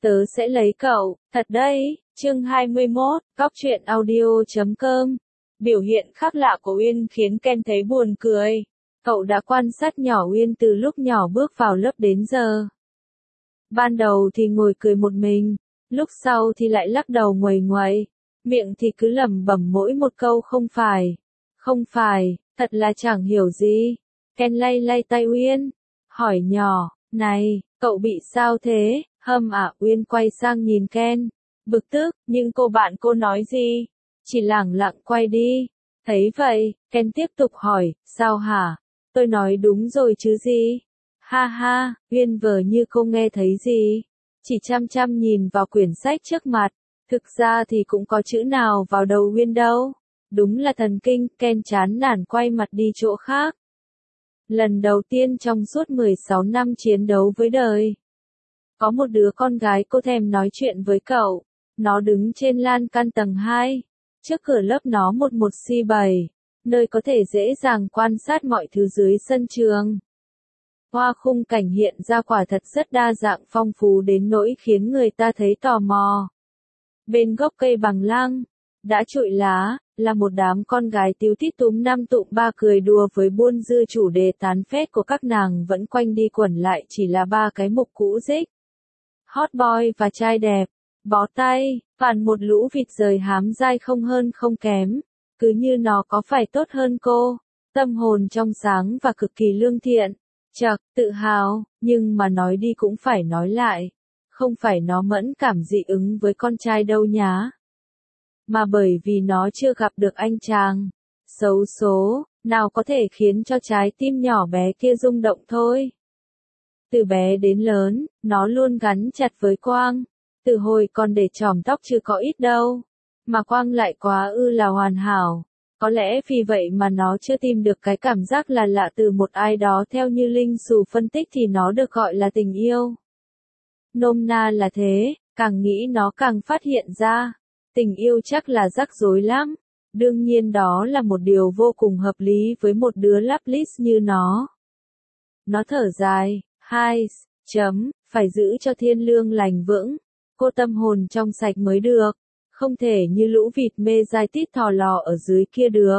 Tớ sẽ lấy cậu, thật đấy. Chương 21, Cóc truyện audio.com. Biểu hiện khác lạ của Uyên khiến Ken thấy buồn cười. Cậu đã quan sát nhỏ Uyên từ lúc nhỏ bước vào lớp đến giờ. Ban đầu thì ngồi cười một mình, lúc sau thì lại lắc đầu nguầy nguậy, miệng thì cứ lẩm bẩm mỗi một câu không phải, thật là chẳng hiểu gì. Ken lay lay tay Uyên, hỏi nhỏ, này, cậu bị sao thế? Uyên quay sang nhìn Ken, bực tức, nhưng cô nói gì? Chỉ lẳng lặng quay đi. Thấy vậy, Ken tiếp tục hỏi, sao hả? Tôi nói đúng rồi chứ gì? Ha ha, Uyên vờ như không nghe thấy gì. Chỉ chăm chăm nhìn vào quyển sách trước mặt. Thực ra thì cũng có chữ nào vào đầu Uyên đâu. Đúng là thần kinh, Ken chán nản quay mặt đi chỗ khác. Lần đầu tiên trong suốt 16 năm chiến đấu với đời. Có một đứa con gái cô thèm nói chuyện với cậu. Nó đứng trên lan can tầng 2. Trước cửa lớp nó một C7. Nơi có thể dễ dàng quan sát mọi thứ dưới sân trường. Hoa khung cảnh hiện ra quả thật rất đa dạng phong phú đến nỗi khiến người ta thấy tò mò. Bên gốc cây bằng lăng, đã trụi lá, là một đám con gái tíu tít túm năm tụm ba cười đùa với buôn dưa, chủ đề tán phét của các nàng vẫn quanh đi quẩn lại chỉ là ba cái mục cũ rích. Hot boy và trai đẹp, bó tay, phản một lũ vịt rời hám dai không hơn không kém, cứ như nó có phải tốt hơn cô, tâm hồn trong sáng và cực kỳ lương thiện, chậc, tự hào, nhưng mà nói đi cũng phải nói lại, không phải nó mẫn cảm dị ứng với con trai đâu nhá. Mà bởi vì nó chưa gặp được anh chàng xấu số nào có thể khiến cho trái tim nhỏ bé kia rung động thôi. Từ bé đến lớn, nó luôn gắn chặt với Quang. Từ hồi còn để chòm tóc chưa có ít đâu. Mà Quang lại quá là hoàn hảo. Có lẽ vì vậy mà nó chưa tìm được cái cảm giác là lạ từ một ai đó, theo như Linh Xù phân tích thì nó được gọi là tình yêu. Nôm na là thế, càng nghĩ nó càng phát hiện ra. Tình yêu chắc là rắc rối lắm. Đương nhiên đó là một điều vô cùng hợp lý với một đứa Loveless như nó. Nó thở dài. Phải giữ cho thiên lương lành vững, cô tâm hồn trong sạch mới được, không thể như lũ vịt mê dai tít thò lò ở dưới kia được.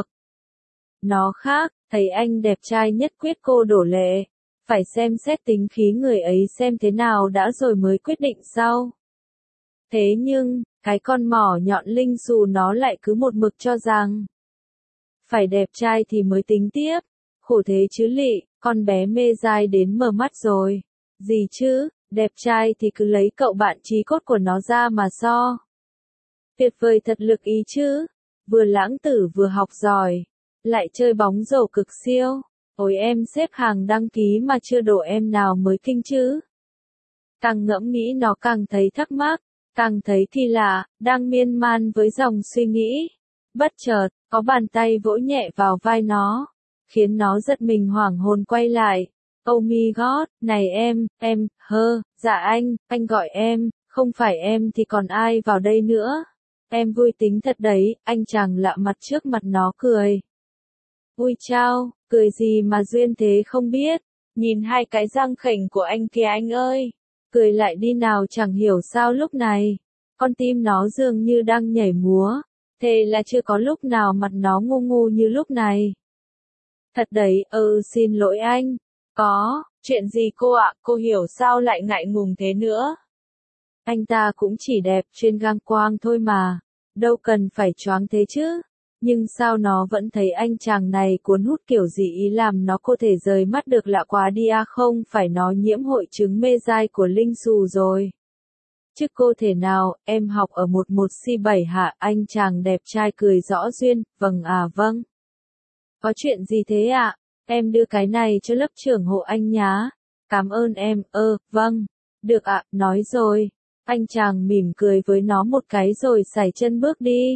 Nó khác, thấy anh đẹp trai nhất quyết cô đổ lệ, phải xem xét tính khí người ấy xem thế nào đã rồi mới quyết định sau. Thế nhưng, cái con mỏ nhọn Linh Xù nó lại cứ một mực cho rằng phải đẹp trai thì mới tính tiếp, khổ thế chứ lị. Con bé mê dai đến mờ mắt rồi. Gì chứ, đẹp trai thì cứ lấy cậu bạn chí cốt của nó ra mà so. Tuyệt vời thật lực ý chứ. Vừa lãng tử vừa học giỏi. Lại chơi bóng rổ cực siêu. Ôi em xếp hàng đăng ký mà chưa đổ em nào mới kinh chứ. Càng ngẫm nghĩ nó càng thấy thắc mắc. Càng thấy kỳ lạ, đang miên man với dòng suy nghĩ. Bất chợt, có bàn tay vỗ nhẹ vào vai nó. Khiến nó giật mình hoảng hồn quay lại. Oh my god, này em, dạ anh gọi em, không phải em thì còn ai vào đây nữa. Em vui tính thật đấy, anh chàng lạ mặt trước mặt nó cười. Ui chao, cười gì mà duyên thế không biết, nhìn hai cái răng khểnh của anh kìa anh ơi. Cười lại đi nào, chẳng hiểu sao lúc này, con tim nó dường như đang nhảy múa, thế là chưa có lúc nào mặt nó ngu ngu như lúc này. Thật đấy, xin lỗi anh. Có, chuyện gì cô ạ, cô hiểu sao lại ngại ngùng thế nữa. Anh ta cũng chỉ đẹp trên gang quang thôi mà, đâu cần phải choáng thế chứ. Nhưng sao nó vẫn thấy anh chàng này cuốn hút kiểu gì ý làm nó có thể rời mắt được, lạ quá đi à, không phải nó nhiễm hội chứng mê dai của Linh Xù rồi. Chứ cô thể nào, em học ở 11C7 hả? Anh chàng đẹp trai cười rõ duyên, vâng. Có chuyện gì thế ạ? Em đưa cái này cho lớp trưởng hộ anh nhá. Cảm ơn em, vâng. Được ạ, nói rồi. Anh chàng mỉm cười với nó một cái rồi sải chân bước đi.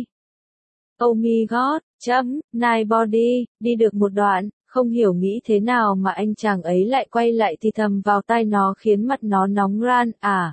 Oh my god, nice body, đi được một đoạn, không hiểu nghĩ thế nào mà anh chàng ấy lại quay lại thì thầm vào tai nó khiến mặt nó nóng ran.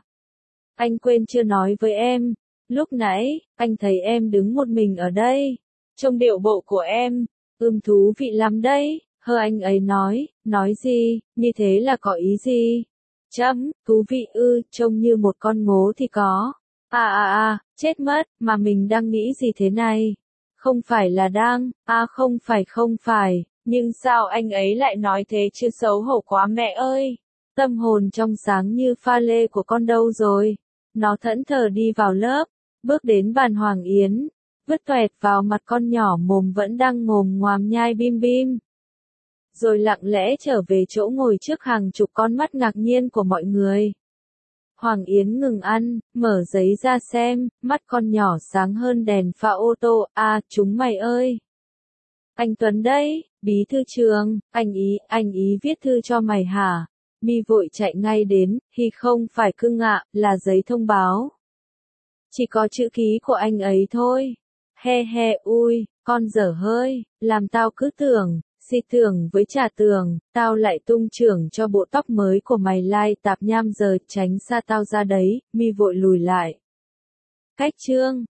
Anh quên chưa nói với em. Lúc nãy, anh thấy em đứng một mình ở đây. Trông điệu bộ của em. Thú vị lắm đấy, anh ấy nói gì, như thế là có ý gì? Thú vị ư, trông như một con ngố thì có. Chết mất, mà mình đang nghĩ gì thế này? Không phải là đang, không phải, nhưng sao anh ấy lại nói thế chứ, xấu hổ quá mẹ ơi. Tâm hồn trong sáng như pha lê của con đâu rồi? Nó thẫn thờ đi vào lớp, bước đến bàn Hoàng Yến, vứt toẹt vào mặt con nhỏ mồm vẫn đang ngồm ngoàm nhai bim bim. Rồi lặng lẽ trở về chỗ ngồi trước hàng chục con mắt ngạc nhiên của mọi người. Hoàng Yến ngừng ăn, mở giấy ra xem, mắt con nhỏ sáng hơn đèn pha ô tô. Chúng mày ơi! Anh Tuấn đấy, bí thư trường, anh ý viết thư cho mày hả? Mi vội chạy ngay đến, không phải cưng ạ, là giấy thông báo. Chỉ có chữ ký của anh ấy thôi. Ui, con dở hơi, làm tao cứ tưởng, si tưởng với trà tường, tao lại tung trưởng cho bộ tóc mới của mày lai tạp nham giờ, tránh xa tao ra đấy. Mi vội lùi lại. Cách chương